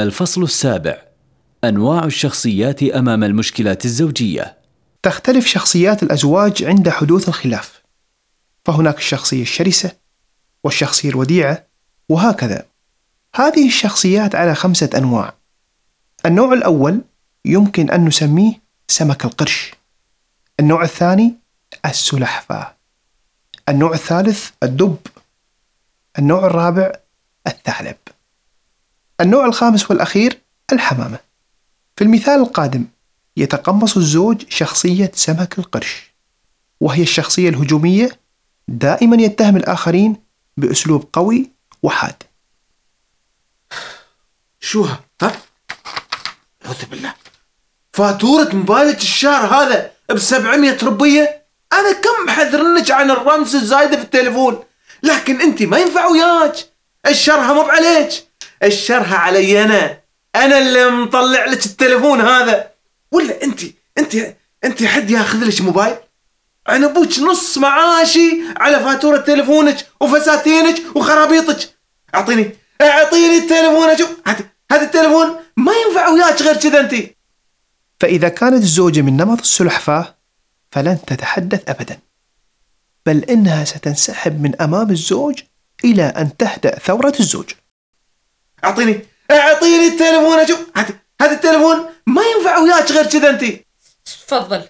الفصل السابع: أنواع الشخصيات أمام المشكلات الزوجية. تختلف شخصيات الأزواج عند حدوث الخلاف، فهناك الشخصية الشرسة والشخصية الوديعة وهكذا. هذه الشخصيات على 5 أنواع. النوع الأول يمكن أن نسميه سمك القرش، النوع الثاني السلحفاة، النوع الثالث الدب، النوع الرابع الثعلب، النوع الخامس والأخير الحمامة. في المثال القادم يتقمص الزوج شخصية سمك القرش، وهي الشخصية الهجومية، دائما يتهم الآخرين بأسلوب قوي وحاد. شو ها؟ أعوذ بالله، فاتورة موبايلك الشهر هذا ب700 ربية. أنا كم حذرنك عن الرمز الزايدة في التليفون، لكن أنت ما ينفع وياك. الشرها مو عليك، الشرها علي أنا اللي مطلع لك التليفون هذا. ولا أنت حد ياخذ لك موبايل؟ أنا أبوك نص معاشي على فاتورة تليفونك وفساتينك وخرابيطك. أعطيني التليفون أشوف. هذا التليفون ما ينفع وياك غير كذا أنت. فإذا كانت الزوجة من نمط السلحفاة فلن تتحدث أبدا، بل إنها ستنسحب من أمام الزوج إلى أن تهدأ ثورة الزوج. أعطيني التليفون أشوف. هذا التليفون ما ينفع وياك غير كذا أنت. تفضل.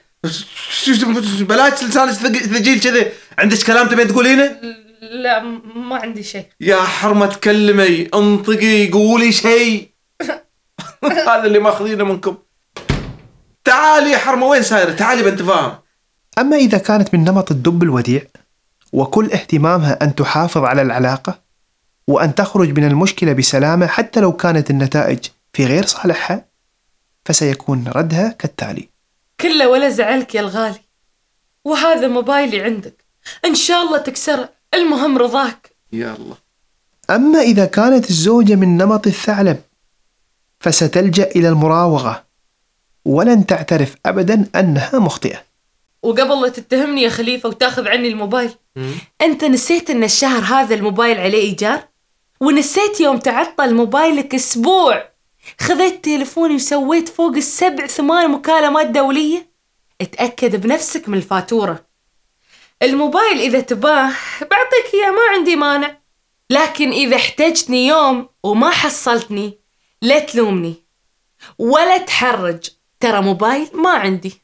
بلاش لسانك ثقيل كذا. عندك كلام تبين تقولينه؟ لا ما عندي شيء. يا حرمة تكلمي، انطقي، قولي شيء. هذا اللي ماخذينه منكم. تعالي يا حرمة، وين سايرة؟ تعالي بنتفاهم. أما إذا كانت من نمط الدب الوديع وكل اهتمامها أن تحافظ على العلاقة وأن تخرج من المشكلة بسلامة حتى لو كانت النتائج في غير صالحها، فسيكون ردها كالتالي: كله ولا زعلك يا الغالي، وهذا موبايلي عندك، إن شاء الله تكسره، المهم رضاك. يا الله. أما إذا كانت الزوجة من نمط الثعلب فستلجأ إلى المراوغة ولن تعترف أبدا أنها مخطئة. وقبل لا تتهمني يا خليفة وتاخذ عني الموبايل، أنت نسيت أن الشهر هذا الموبايل عليه إيجار؟ ونسيت يوم تعطل موبايلك أسبوع خذيت تليفوني وسويت فوق 7-8 مكالمات دولية؟ اتأكد بنفسك من الفاتورة. الموبايل إذا تباه بعطيك إياه، ما عندي مانع، لكن إذا احتجتني يوم وما حصلتني لا تلومني ولا تحرج، ترى موبايل ما عندي.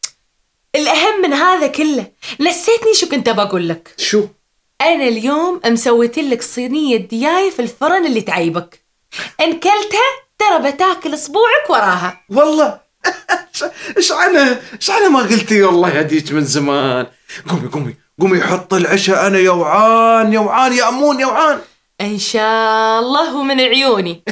الأهم من هذا كله، نسيتني شو كنت بقول لك؟ شو؟ أنا اليوم مسويتلك صينية دياي في الفرن اللي تعيبك، إن كلتها ترى بتاكل أسبوعك وراها. والله إيش أنا ما قلتي؟ والله يهديك من زمان. قومي حط العشاء، أنا يوعان يا أمون يوعان. إن شاء الله ومن عيوني.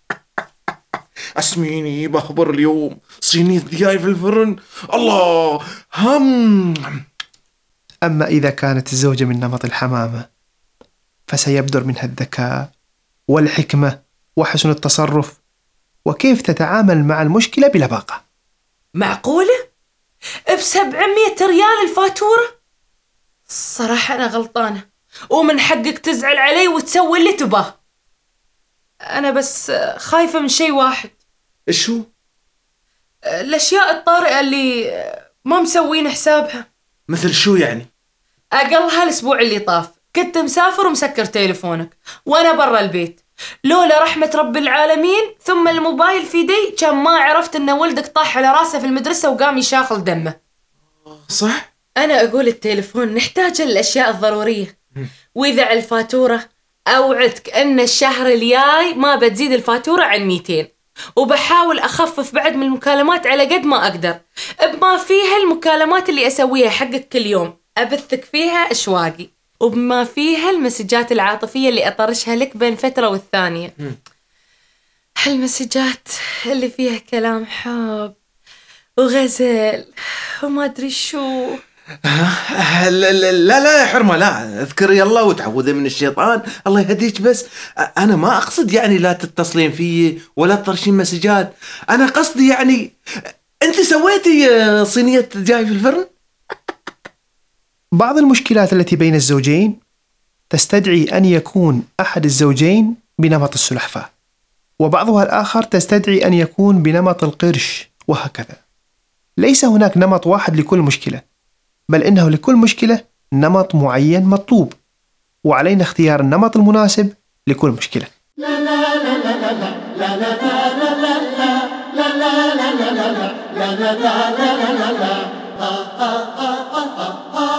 اسميني بخبر اليوم صينية دياي في الفرن. الله هم. أما إذا كانت الزوجة من نمط الحمامة فسيبدر منها الذكاء والحكمة وحسن التصرف وكيف تتعامل مع المشكلة بلباقة. معقولة؟ ب700 ريال الفاتورة؟ الصراحة أنا غلطانة، ومن حقك تزعل علي وتسوي اللي تباه. أنا بس خايفة من شيء واحد. شو؟ الأشياء الطارئة اللي ما مسوين حسابها. مثل شو يعني؟ أقلها الأسبوع اللي طاف كنت مسافر ومسكر تليفونك وأنا برا البيت، لولا رحمة رب العالمين ثم الموبايل في يدي كان ما عرفت أن ولدك طاح على راسه في المدرسة وقام يشاخل دمه. صح؟ أنا أقول التليفون نحتاجه للأشياء الضرورية، وإذا على الفاتورة أوعدك أن الشهر الجاي ما بتزيد الفاتورة عن 200، وبحاول أخفف بعد من المكالمات على قد ما أقدر، بما فيها المكالمات اللي أسويها حقك كل يوم أبثك فيها أشواقي، وبما فيها المسجات العاطفية اللي أطرشها لك بين فترة والثانية. هالمسجات اللي فيها كلام حب وغزل وما أدري شو. لا يا حرمة، لا اذكري الله وتعوذي من الشيطان، الله يهديك. بس أنا ما أقصد يعني لا تتصلين فيي ولا تطرشين مسجات. أنا قصدي يعني أنت سويتي صينية دجاج في الفرن؟ بعض المشكلات التي بين الزوجين تستدعي أن يكون أحد الزوجين بنمط السلحفاة، وبعضها الآخر تستدعي أن يكون بنمط القرش، وهكذا. ليس هناك نمط واحد لكل مشكلة، بل إنه لكل مشكلة نمط معين مطلوب، وعلينا اختيار النمط المناسب لكل مشكلة. لا